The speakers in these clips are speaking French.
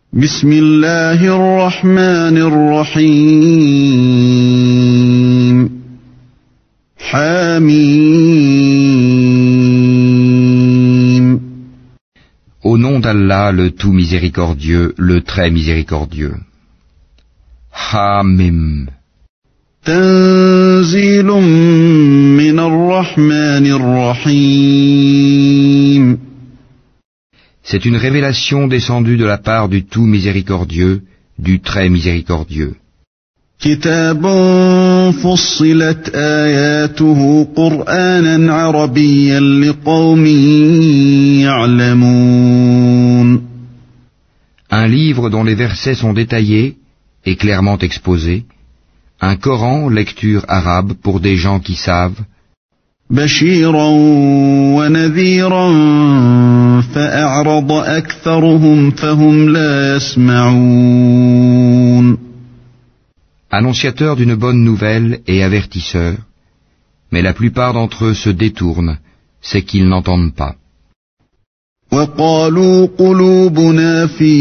بسم الله الرحمن الرحيم حميم. Au nom d'Allah, le tout miséricordieux, le très miséricordieux. Hamim. تنزيل من الرحمن الرحيم. C'est une révélation descendue de la part du tout miséricordieux, du très miséricordieux. كتاب فصلت آياته قرآنا عربيا لقوم يعلمون. Un livre dont les versets sont détaillés et clairement exposés, un Coran, lecture arabe pour des gens qui savent, بشيرا ونذيرا فأعرض أكثرهم فهم لا يسمعون. annonciateur d'une bonne nouvelle et avertisseur, mais la plupart d'entre eux se détournent, c'est qu'ils n'entendent pas. وقالوا قلوبنا في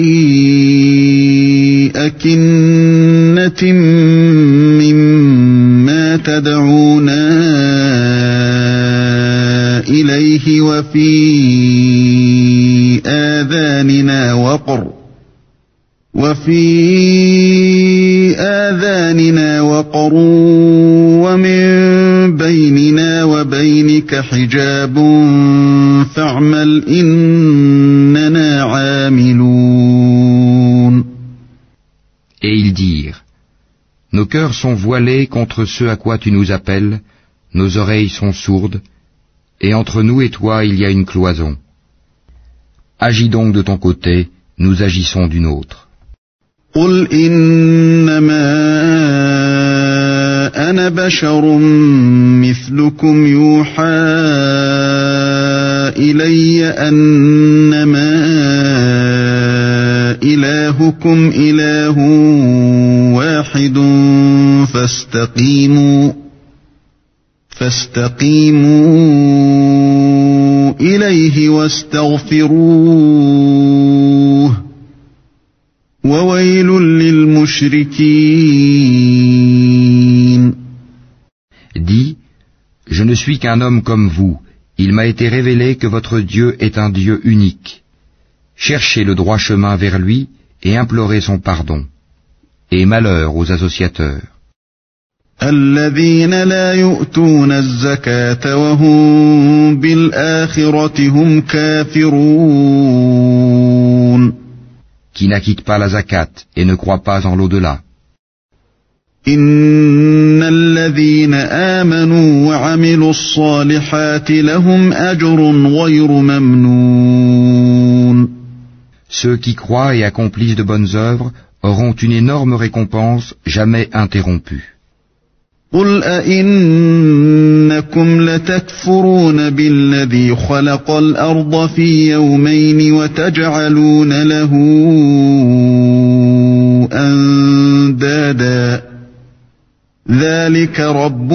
أكنة مما تدعونا إليه وفي آذاننا وقر ومن بيننا وبينك حجاب فاعمل إننا عاملون. Et ils dirent, nos cœurs sont voilés contre ce à quoi tu nous appelles, nos oreilles sont sourdes, et entre nous et toi il y a une cloison. Agis donc de ton côté, nous agissons d'une autre. قل إنما أنا بشر مثلكم يوحى إلي أنما إلهكم إله واحد فاستقيموا إليه واستغفروه وويل للمشركين. Dis, je ne suis qu'un homme comme vous, il m'a été révélé que votre Dieu est un Dieu unique. Cherchez le droit chemin vers lui et implorez son pardon. Et malheur aux associateurs. الذين لا يؤتون الزكاة وهم بالآخرة هم كافرون. Qui n'acquittent pas la zakat et ne croient pas en l'au-delà. إن الذين آمنوا وعملوا الصالحات لهم أجر غير ممنون. Ceux qui croient et accomplissent de bonnes œuvres auront une énorme récompense jamais interrompue. قل أئنكم لتكفرون بالذي خلق الأرض في يومين وتجعلون له أندادا ذلك رب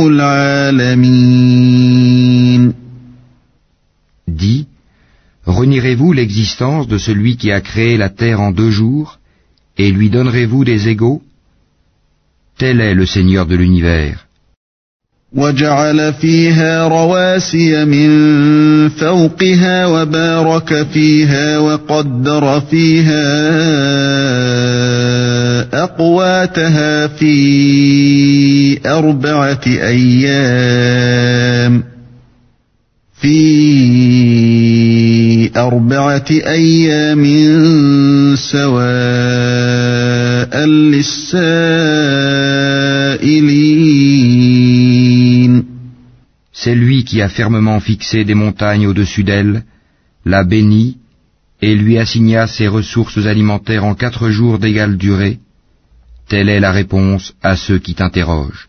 العالمين. Dis, renierez-vous l'existence de celui qui a créé la terre en 2 jours, et lui donnerez-vous des égaux? Tel est le Seigneur de l'univers. وجعل فيها رواسي من فوقها وبارك فيها وقدر فيها أقواتها في أربعة أيام سواء للسائلين. C'est lui qui a fermement fixé des montagnes au-dessus d'elle, l'a bénie, et lui assigna ses ressources alimentaires en 4 jours d'égale durée. Telle est la réponse à ceux qui t'interrogent.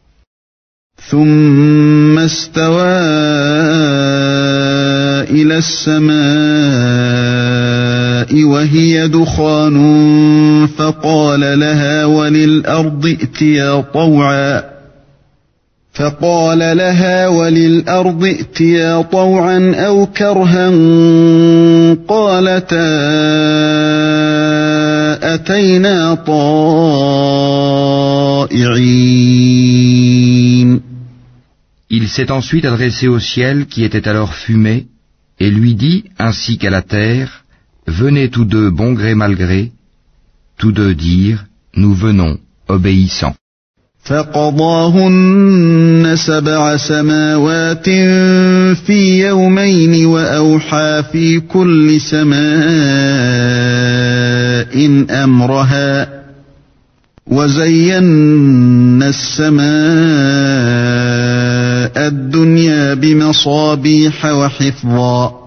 ثم استوى إلى السماء وهي دخان فقال لها وللأرض ائتيا طوعا أو كرها قالتا أتينا طائعين. Il s'est ensuite adressé au ciel qui était alors fumé, et lui dit, ainsi qu'à la terre, venez tous deux bon gré mal gré. Tous deux dirent, nous venons, obéissants. فقضاهن 7 سماوات في يومين وأوحى في كل سماء أمرها وزينا السماء الدنيا بمصابيح وحفظا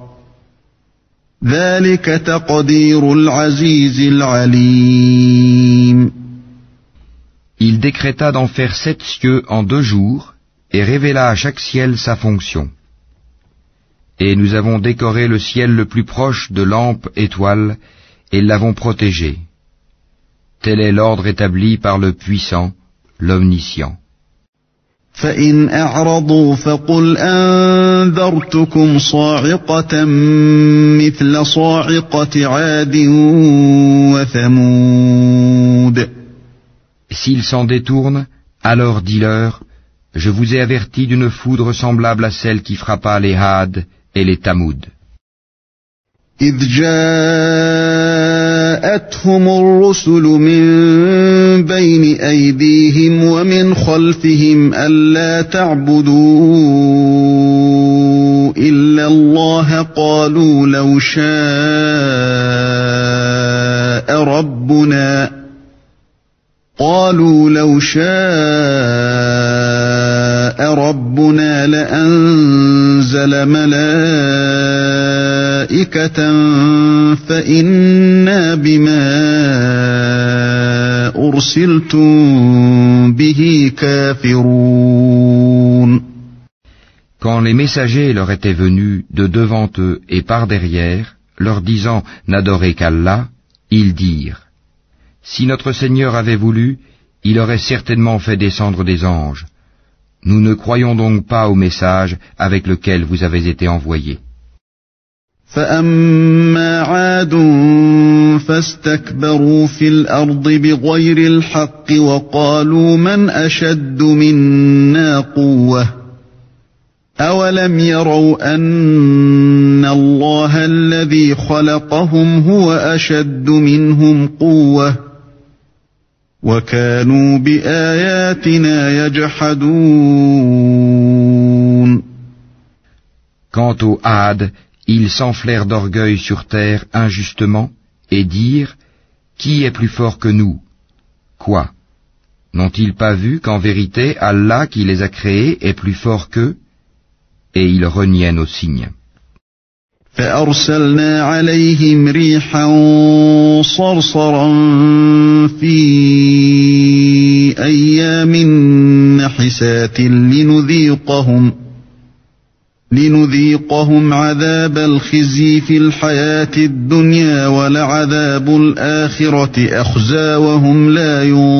ذلك تقدير العزيز العليم. Il décréta d'en faire 7 cieux en 2 jours, et révéla à chaque ciel sa fonction. Et nous avons décoré le ciel le plus proche de lampes étoiles, et l'avons protégé. Tel est l'ordre établi par le puissant, l'omniscient. فإن أعرضوا فقل أنذرتكم صاعقة مثل صاعقة عاد وثمود. S'ils s'en détournent, alors dis-leur, je vous ai averti d'une foudre semblable à celle qui frappa les Had et les Tamoud. إذ جاءتهم الرسل من بين أيديهم ومن خلفهم ألا تعبدوا إلا الله قالوا لو شاء ربنا لأنزل ملائكة فإنا بما أرسلتم به كافرون. Quand les messagers leur étaient venus de devant eux et par derrière, leur disant n'adorez qu'Allah, ils dirent, si notre Seigneur avait voulu, il aurait certainement fait descendre des anges. Nous ne croyons donc pas au message avec lequel vous avez été envoyés. فأما عاد فاستكبروا في الأرض بغير الحق وقالوا من أشد منا قوة أولم يروا أن الله الذي خلقهم هو أشد منهم قوة وكانوا بآياتنا يجحدون. Quant aux Had, ils s'enflèrent d'orgueil sur terre injustement et dirent, qui est plus fort que nous? Quoi? N'ont-ils pas vu qu'en vérité Allah qui les a créés est plus fort qu'eux? Et ils reniaient nos signes. فأرسلنا عليهم ريحا صرصرا في أيام نحسات لنذيقهم عذاب الخزي في الحياة الدنيا ولعذاب الآخرة أخزى وهم لا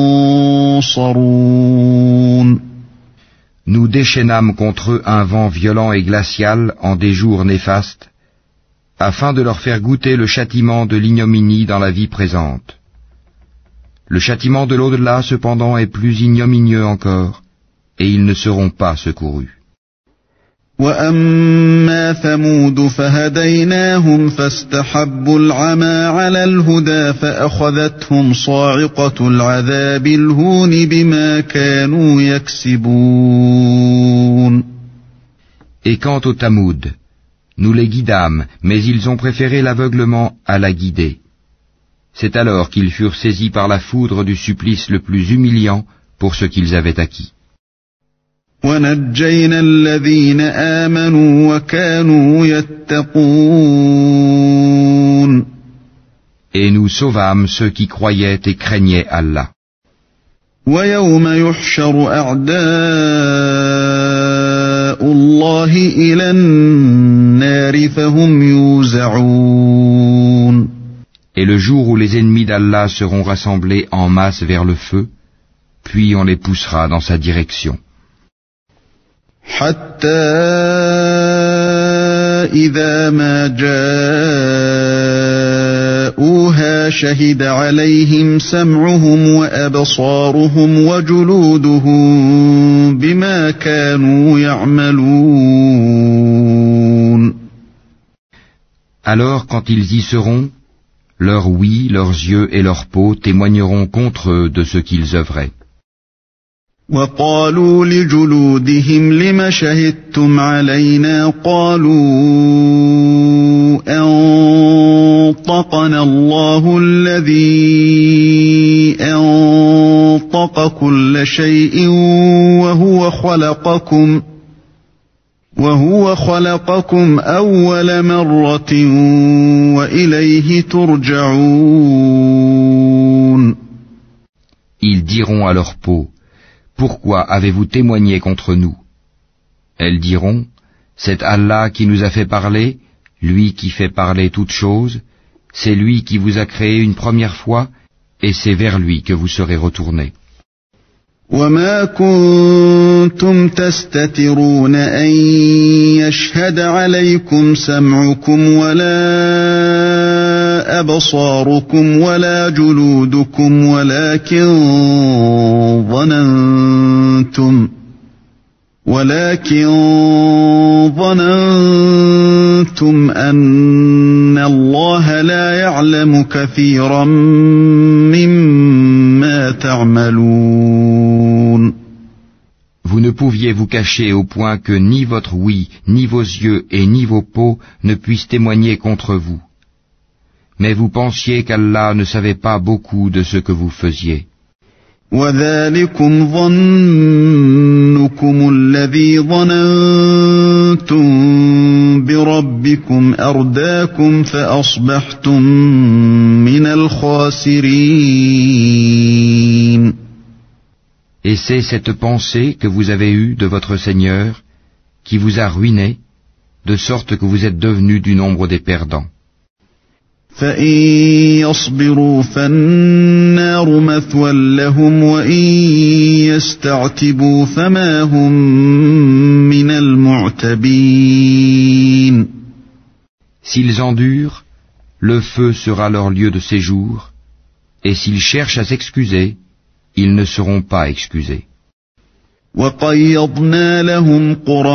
ينصرون. Nous déchaînâmes contre eux un vent violent et glacial en des jours néfastes, afin de leur faire goûter le châtiment de l'ignominie dans la vie présente. Le châtiment de l'au-delà, cependant, est plus ignominieux encore, et ils ne seront pas secourus. وَأَمَّا ثَمُودُ فَهَدَيْنَاهُمْ فَاسْتَحَبُّوا الْعَمَى عَلَى الْهُدَى فَأَخَذَتْهُمْ صَاعِقَةُ الْعَذَابِ الْهُونِ بِمَا كَانُوا يَكْسِبُونَ. Et quant aux Tamoud, nous les guidâmes, mais ils ont préféré l'aveuglement à la guider. C'est alors qu'ils furent saisis par la foudre du supplice le plus humiliant pour ce qu'ils avaient acquis. وَنَجَّيْنَا الَّذِينَ آمَنُوا وَكَانُوا يَتَّقُونَ. Et nous sauvâmes ceux qui croyaient et craignaient Allah. وَيَوْمَ يُحْشَرُ أَعْدَاءُ اللَّهِ إِلَى النَّارِ فَهُمْ يُوزَعُونَ. Et le jour où les ennemis d'Allah seront rassemblés en masse vers le feu, puis on les poussera dans sa direction. حتى إذا ما جاءوها شهد عليهم سمعهم وأبصارهم وجلودهم بما كانوا يعملون. Alors quand ils y seront, leur ouïe, leurs yeux et leur peau témoigneront contre eux de ce qu'ils œuvraient. وقالوا لجلودهم لم شهدتم علينا قالوا أنطقنا الله الذي أنطق كل شيء وهو خلقكم أول مرة وإليه ترجعون. Ils diront à leur peau: Pourquoi avez-vous témoigné contre nous? Elles diront: C'est Allah qui nous a fait parler, lui qui fait parler toutes choses, c'est lui qui vous a créé une première fois, et c'est vers lui que vous serez retournés. وما كنتم تستترون أن يشهد عليكم سمعكم ولا أبصاركم ولا جلودكم ولكن ظننتم أن الله لا يعلم كثيرا مما تعملون. Vous ne pouviez vous cacher au point que ni votre ouïe, ni vos yeux et ni vos peaux ne puissent témoigner contre vous. Mais vous pensiez qu'Allah ne savait pas beaucoup de ce que vous faisiez. وَذَلِكُمْ ظَنُّكُمُ الَّذِي ظَنَنْتُمْ بِرَبِّكُمْ أَرْدَاكُمْ فَأَصْبَحْتُمْ مِنَ الْخَاسِرِينَ. Et c'est cette pensée que vous avez eue de votre Seigneur qui vous a ruiné, de sorte que vous êtes devenus du nombre des perdants. فَإِن يَصْبِرُوا فَالنَّارُ مَثْوًى لَهُمْ وَإِن يَسْتَعْتِبُوا فَمَا هُمْ مِنَ الْمُعْتَبِينَ. S'ils endurent, le feu sera leur lieu de séjour, et s'ils cherchent à s'excuser, ils ne seront pas excusés. وَقَيَّضْنَا لَهُمْ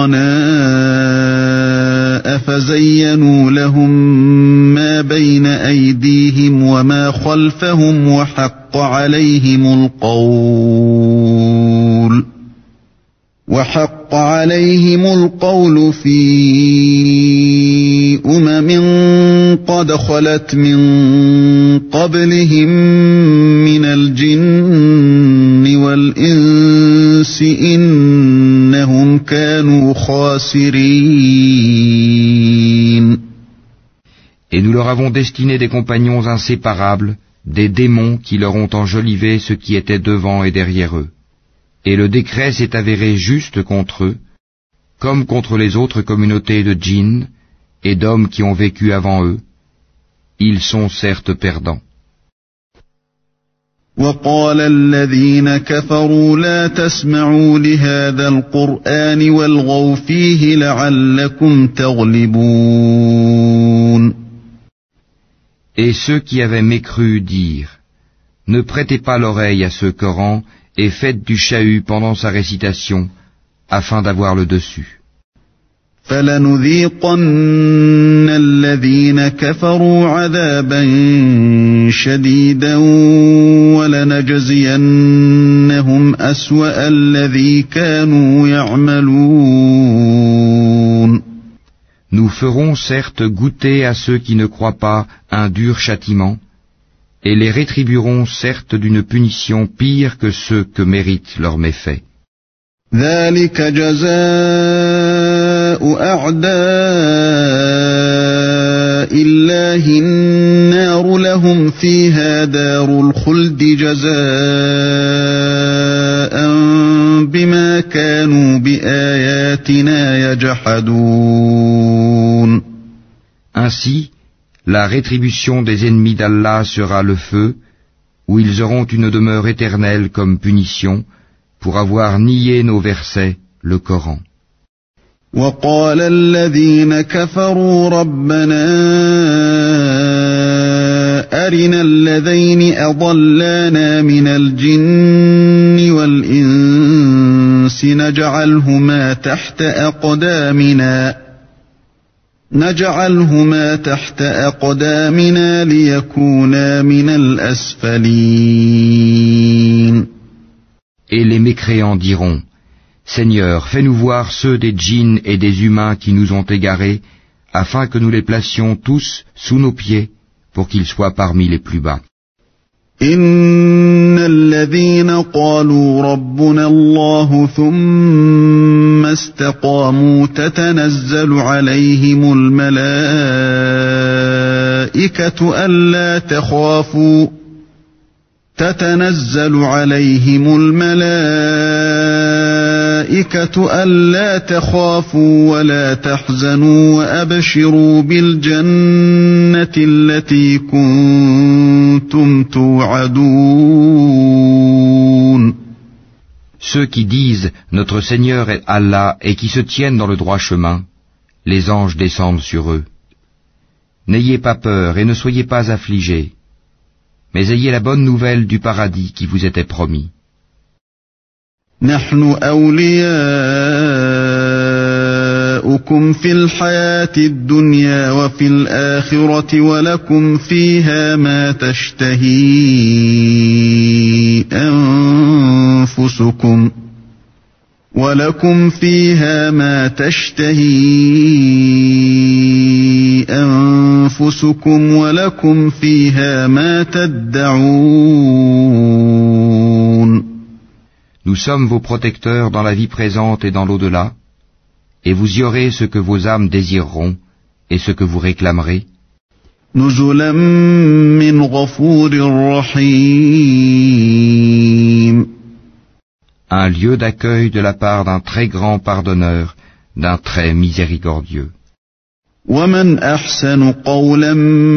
قُرَنَاءَ فَزَيَّنُوا لَهُم مَّا بَيْنَ أَيْدِيهِمْ وَمَا خَلْفَهُمْ وَحَقَّ عَلَيْهِمُ الْقَوْلُ فِي قَدْ خَلَتْ مِن قَبْلِهِم مِّنَ الْجِنِّ وَالْإِنسِ إِنَّهُمْ كَانُوا خَاسِرِينَ. Et nous leur avons destiné des compagnons inséparables, des démons qui leur ont enjolivé ce qui était devant et derrière eux. Et le décret s'est avéré juste contre eux, comme contre les autres communautés de djinns et d'hommes qui ont vécu avant eux. Ils sont certes perdants. وَقَالَ الَّذِينَ كَفَرُوا لَا تَسْمَعُوا لِهَذَا الْقُرْآنِ وَالْغَوْا فِيهِ لَعَلَّكُمْ تَغْلِبُونَ. Et ceux qui avaient mécru dirent: Ne prêtez pas l'oreille à ce Coran et faites du chahut pendant sa récitation, afin d'avoir le dessus. فَلَنُذِيقَنَّ الَّذِينَ كَفَرُوا عَذَابًا شَدِيدًا وَلَنَجْزِيَنَّهُمْ أَسْوَأَ الَّذِي كَانُوا يَعْمَلُونَ. Nous ferons certes goûter à ceux qui ne croient pas un dur châtiment, et les rétribuerons certes d'une punition pire que ceux que méritent leurs méfaits. ذَلِكَ جَزَاءُ أَعْدَاءِ اللَّهِ النَّارُ لَهُمْ فِيهَا دَارُ الْخُلْدِ جَزَاءً بِمَا كَانُوا بِآيَاتِنَا يَجْحَدُونَ. Ainsi, la rétribution des ennemis d'Allah sera le feu, où ils auront une demeure éternelle comme punition, pour avoir nié nos versets, le Coran. وَقَالَ الَّذِينَ كَفَرُوا رَبَّنَا أرنا اللذين أضلانا من الجن والإنس نجعلهما تحت أقدامنا ليكونا من الأسفلين. Et les mécréants diront, Seigneur, fais-nous voir ceux des djinns et des humains qui nous ont égarés, afin que nous les placions tous sous nos pieds, pour qu'ils soient parmi les plus bas. إن الذين قالوا ربنا الله ثم استقاموا تتنزل عليهم الملائكة ألا تخافوا ولا تحزنوا وأبشروا بالجنة التي كنتم توعدون. Ceux qui disent notre Seigneur est Allah et qui se tiennent dans le droit chemin, les anges descendent sur eux. N'ayez pas peur et ne soyez pas affligés, mais ayez la bonne nouvelle du paradis qui vous était promis. نحن أولياؤكم في الحياة الدنيا وفي الآخرة ولكم فيها ما تشتهي أنفسكم ولكم فيها ما تدعون. Nous sommes vos protecteurs dans la vie présente et dans l'au-delà, et vous y aurez ce que vos âmes désireront et ce que vous réclamerez. نزلا من غفور رحيم. Un lieu d'accueil de la part d'un très grand pardonneur, d'un très miséricordieux. ومن أحسن قولا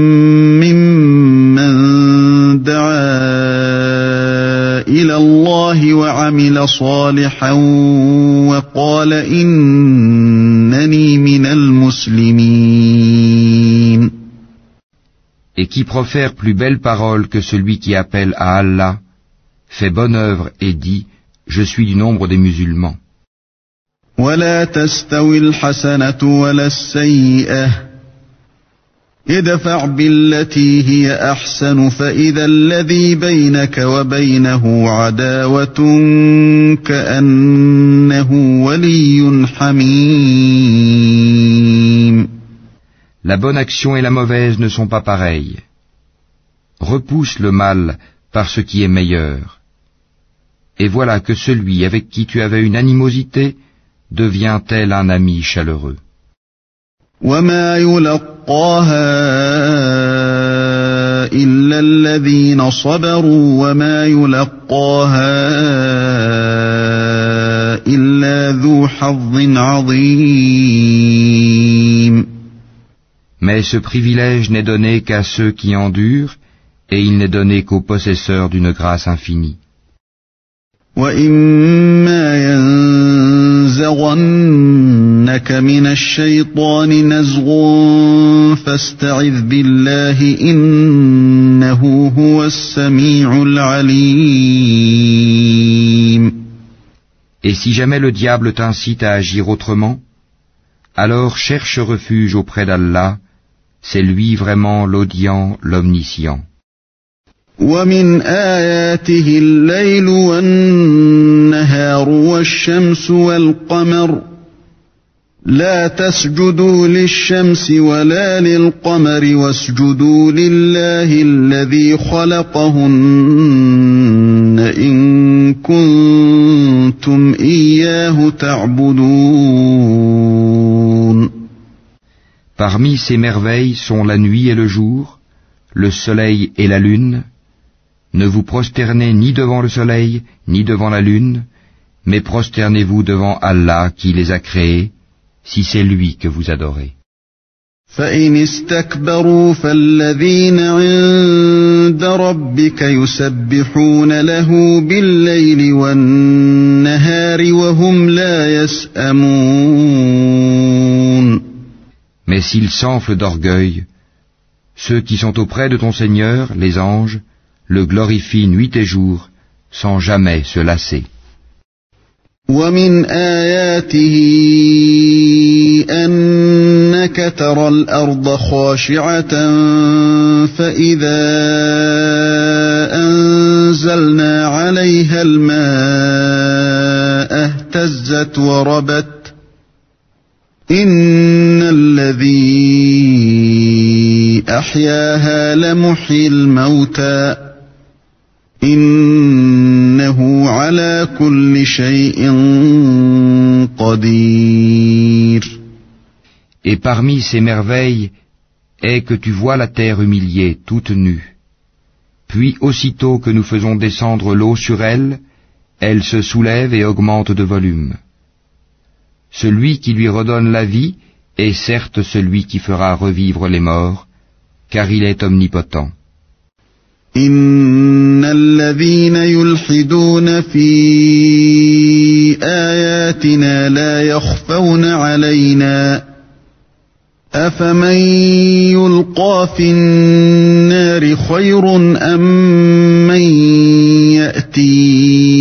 ممن دعا إلى الله وعمل صالحا وقال إنني من المسلمين. Et qui profère plus belle parole que celui qui appelle à Allah, fait bonne œuvre et dit, je suis du nombre des musulmans. ولا تستوي الحسنة ولا السيئة ادفع بالتي هي أحسن فإذا الذي بينك وبينه عداوة كأنه ولي حميم. La bonne action et la mauvaise ne sont pas pareilles. Repousse le mal par ce qui est meilleur. Et voilà que celui avec qui tu avais une animosité devient tel un ami chaleureux. وما يلقاها إلا الذين صبروا وما يلقاها إلا ذو حظ عظيم. Mais ce privilège n'est donné qu'à ceux qui endurent, et il n'est donné qu'aux possesseurs d'une grâce infinie. وَإِمَّا يَنزَغَنَّكَ مِنَ الشَّيْطَانِ نَزْغٌ فَاسْتَعِذْ بِاللَّهِ إِنَّهُ هُوَ السَّمِيعُ الْعَلِيمُ. Et si jamais le diable t'incite à agir autrement, alors cherche refuge auprès d'Allah, c'est lui vraiment l'audient, l'omniscient. وَمِنْ آيَاتِهِ اللَّيْلُ وَالنَّهَارُ وَالشَّمْسُ وَالْقَمَرُ لَا تَسْجُدُوا لِلشَّمْسِ وَلَا لِلْقَمَرِ وَاسْجُدُوا لِلَّهِ الَّذِي خَلَقَهُنَّ إِن كُنتُمْ إِيَّاهُ تَعْبُدُونَ. Parmi ces merveilles sont la nuit et le jour, le soleil et la lune. Ne vous prosternez ni devant le soleil, ni devant la lune, mais prosternez-vous devant Allah qui les a créés, si c'est lui que vous adorez. فَإِنِ اسْتَكْبَرُوا فَالَّذِينَ عِندَ رَبِّكَ يُسَبِّحُونَ لَهُ بِاللَّيْلِ وَالنَّهَارِ وَهُمْ لَا يَسْأَمُونَ. Mais s'ils s'enflent d'orgueil, Ceux qui sont auprès de ton Seigneur, les anges, le glorifient nuit et jour, sans jamais se lasser. ومن آياته أنك ترى الأرض خاشعة فإذا أنزلنا عليها الماء اهتزت وربت إن الذي أحياها لمحيي الموتى إنه على كل شيء قدير. Et parmi ces merveilles est que tu vois la terre humiliée, toute nue. Puis aussitôt que nous faisons descendre l'eau sur elle, elle se soulève et augmente de volume. Celui qui lui redonne la vie est certes celui qui fera revivre les morts, car il est omnipotent. إن الذين يلحدون في آياتنا لا يخفون علينا أفمن يلقى في النار خير أم من يأتي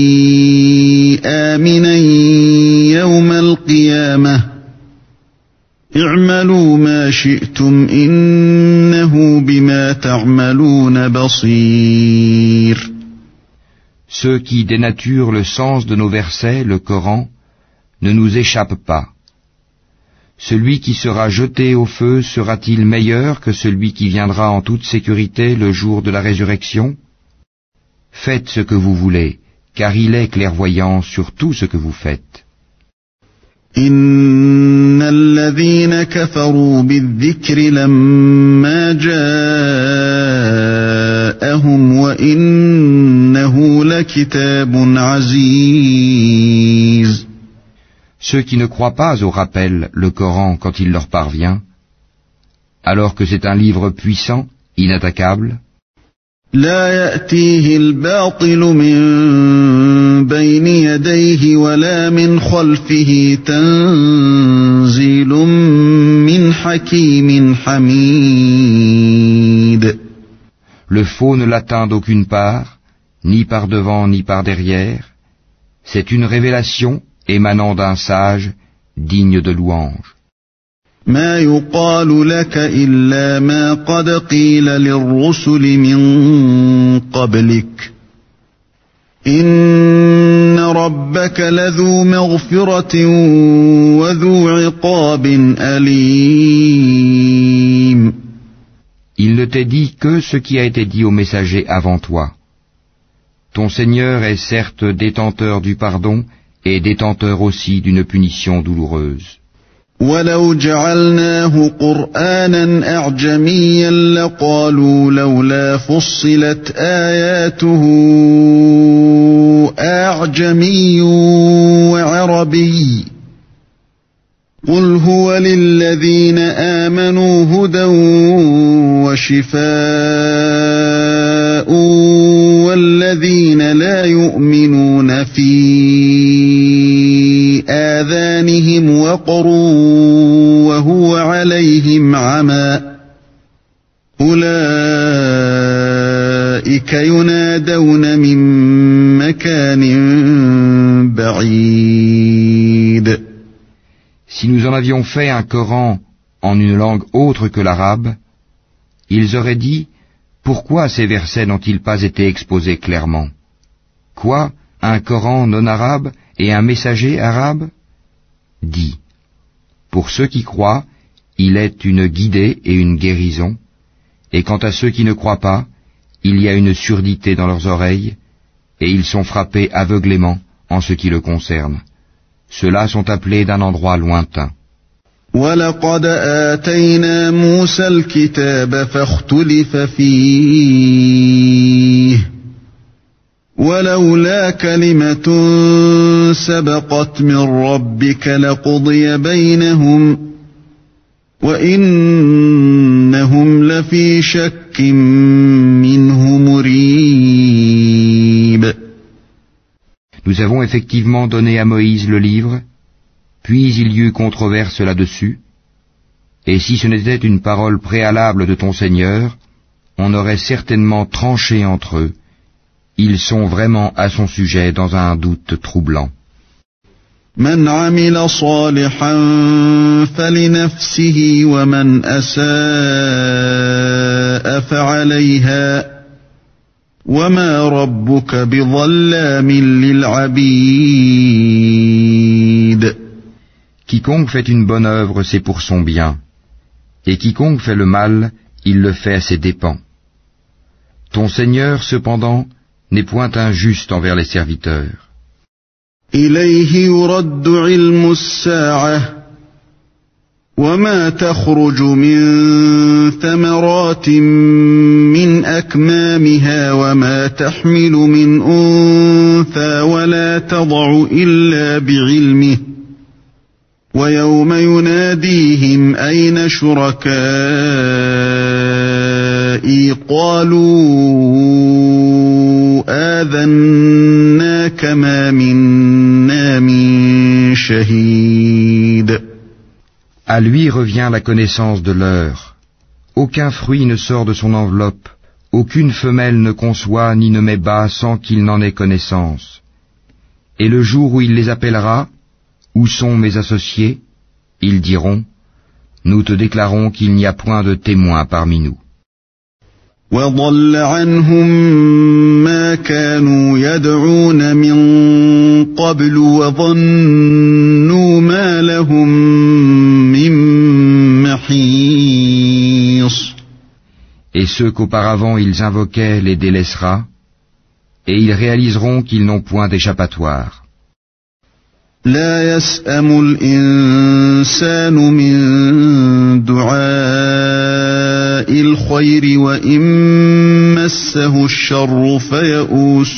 آمنا يوم القيامة اعملوا ما شئتم إنه بما تعملون بصير. Ceux qui dénaturent le sens de nos versets, le Coran, ne nous échappent pas. Celui qui sera jeté au feu sera-t-il meilleur que celui qui viendra en toute sécurité le jour de la résurrection? Faites ce que vous voulez, car il est clairvoyant sur tout ce que vous faites. إن الذين كفروا بالذكر لما جاءهم وإنه لكتاب عزيز. Ceux qui ne croient pas au rappel, le Coran, quand il leur parvient, alors que c'est un livre puissant, inattaquable, لا يأتيه الباطل من بين يديه ولا من خلفه تنزيل من حكيم حميد. le faux ne l'atteint d'aucune part, ni par devant ni par derrière. C'est une révélation émanant d'un sage digne de louange. ما يقال لك إلا ما قد قيل للرسل من قبلك إن ربك لذو مغفرة وذو عقاب أليم. Il ne t'est dit que ce qui a été dit aux messagers avant toi. Ton Seigneur est certes détenteur du pardon et détenteur aussi d'une punition douloureuse. ولو جعلناه قرآنا أعجميا لقالوا لولا فصلت آياته أعجمي وعربي قل هو للذين آمنوا هدى وشفاء والذين لا يؤمنون في آذانهم وقر وهو عليهم عمى أولئك ينادون من مكان بعيد. Si nous en avions fait un Coran en une langue autre que l'arabe, ils auraient dit, pourquoi ces versets n'ont-ils pas été exposés clairement? Quoi, un Coran non arabe et un messager arabe? Dis, pour ceux qui croient, il est une guidée et une guérison, et quant à ceux qui ne croient pas, il y a une surdité dans leurs oreilles, et ils sont frappés aveuglément en ce qui le concerne. Ceux-là sont appelés d'un endroit lointain. وَلَقَدْ آتَيْنَا مُوسَى الْكِتَابَ فَاخْتُلِفَ فِيهِ وَلَوْلَا كَلِمَةٌ سَبَقَتْ مِنْ رَبِّكَ لَقُضِيَ بَيْنَهُمْ وَإِنَّهُمْ لَفِي شَكٍّ مِّنْهُ مُرِيبٍ. Nous avons effectivement donné à Moïse le livre, puis il y eut controverse là-dessus, Et si ce n'était une parole préalable de ton Seigneur, on aurait certainement tranché entre eux. Ils sont vraiment à son sujet dans un doute troublant. من عمل صالحا فلنفسه ومن أساء فعليها وما ربك بظلام للعبيد. Quiconque fait une bonne œuvre, c'est pour son bien, et quiconque fait le mal, il le fait à ses dépens. Ton Seigneur, cependant, n'est point injuste envers les serviteurs. إليه يرد علم الساعة وما تخرج من ثمرات من أكمامها وما تحمل من أنثى ولا تضع إلا بعلمه ويوم يناديهم أين شركائي قالوا آذناك ما منا من شهيد. À lui revient la connaissance de l'heure. Aucun fruit ne sort de son enveloppe, aucune femelle ne conçoit ni ne met bas sans qu'il n'en ait connaissance. Et le jour où il les appellera, où sont mes associés? Ils diront, nous te déclarons qu'il n'y a point de témoin parmi nous. وَضَلَّ عَنْهُمْ مَا كَانُوا يَدْعُونَ مِنْ قَبْلُ وَظَنُّوا مَا لَهُمْ مِنْ مَحِيصٍ. Et ceux qu'auparavant ils invoquaient les délaissera, et ils réaliseront qu'ils n'ont point d'échappatoire. لا يسأم الإنسان من دعاء الخير وإن مسه الشر فيئوس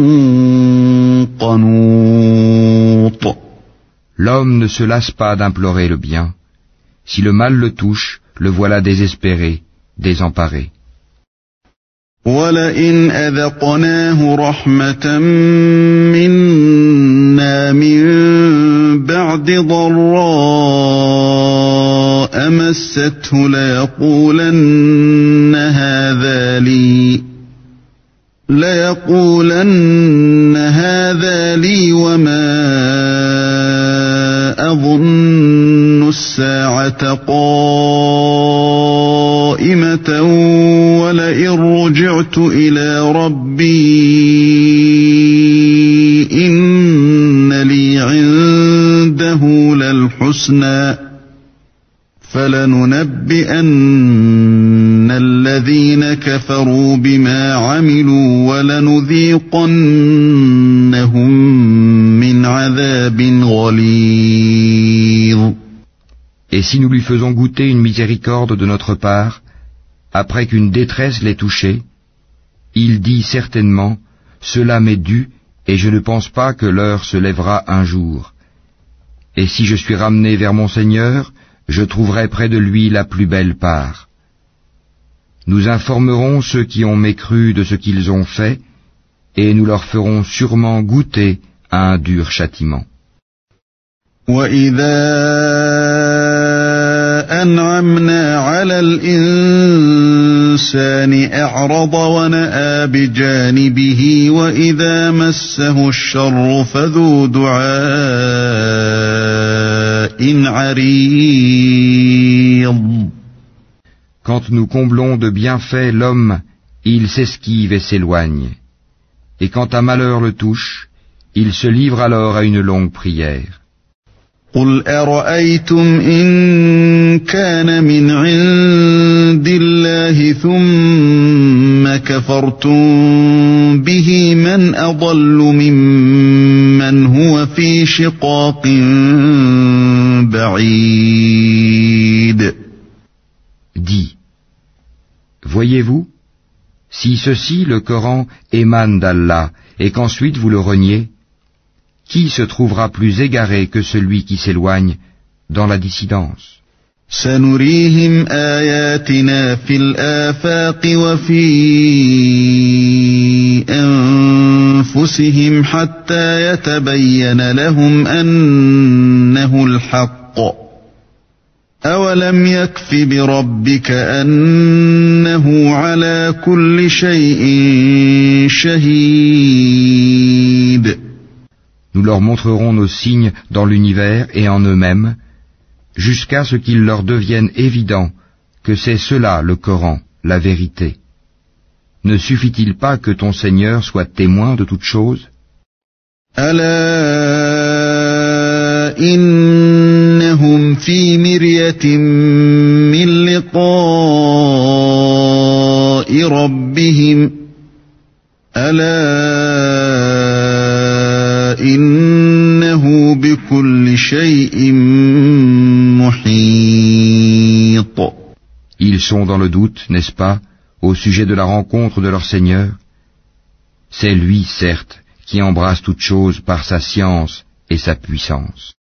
قنوط. L'homme ne se lasse pas d'implorer le bien. Si le mal le touche, le voilà désespéré, désemparé. وَلَئِنْ أَذَقْنَاهُ رَحْمَةً مِنَّا مِنْ بَعْدِ ضَرَّاءَ مَسَّتْهُ لَيَقُولَنَّ هَذَا لِي وَمَا أَظُنُّ السَّاعَةَ قَائِمَةً وَلَئِنْ رُجِعْتُ إِلَى رَبِّي إِنَّ لِي عِندَهُ لَلْحُسْنَى فَلَنُنَبِّئَنَّ الَّذِينَ كَفَرُوا بِمَا عَمِلُوا وَلَنُذِيقَنَّهُم مِّنْ عَذَابٍ غَلِيظٍ. Et si nous lui faisons goûter une miséricorde de notre part, après qu'une détresse l'ait touché, il dit certainement, cela m'est dû, et je ne pense pas que l'heure se lèvera un jour. Et si je suis ramené vers mon Seigneur, je trouverai près de lui la plus belle part. Nous informerons ceux qui ont mécru de ce qu'ils ont fait, et nous leur ferons sûrement goûter à un dur châtiment. أنعمنا على الإنسان أعرض ونأى بجانبه وإذا مسه الشر فذو دعاء عريض. Quand nous comblons de bienfaits l'homme, il s'esquive et s'éloigne. Et quand un malheur le touche, il se livre alors à une longue prière. قُلْ أَرَأَيْتُمْ إِنْ كَانَ مِنْ عِنْدِ اللَّهِ ثُمَّ كَفَرْتُمْ بِهِ مَنْ أَضَلُّ مِمَّنْ هُوَ فِي شِقَاقٍ بَعِيدٍ. Dis, voyez-vous, si ceci, le Coran, émane d'Allah, et qu'ensuite vous le reniez, qui se trouvera plus égaré que celui qui s'éloigne dans la dissidence? سنريهم آياتنا في الآفاق وفي أنفسهم حتى يتبين لهم أنه الحق أولم يكف بربك أنه على كل شيء شهيد. Nous leur montrerons nos signes dans l'univers et en eux-mêmes, jusqu'à ce qu'il leur devienne évident que c'est cela le Coran, la vérité. Ne suffit-il pas que ton Seigneur soit témoin de toutes choses? ألا إنهم في مرية من لقاء ربهم ألا إنه بكل شيء محيط. Ils sont dans le doute, n'est-ce pas, au sujet de la rencontre de leur Seigneur? C'est lui, certes, qui embrasse toute chose par sa science et sa puissance.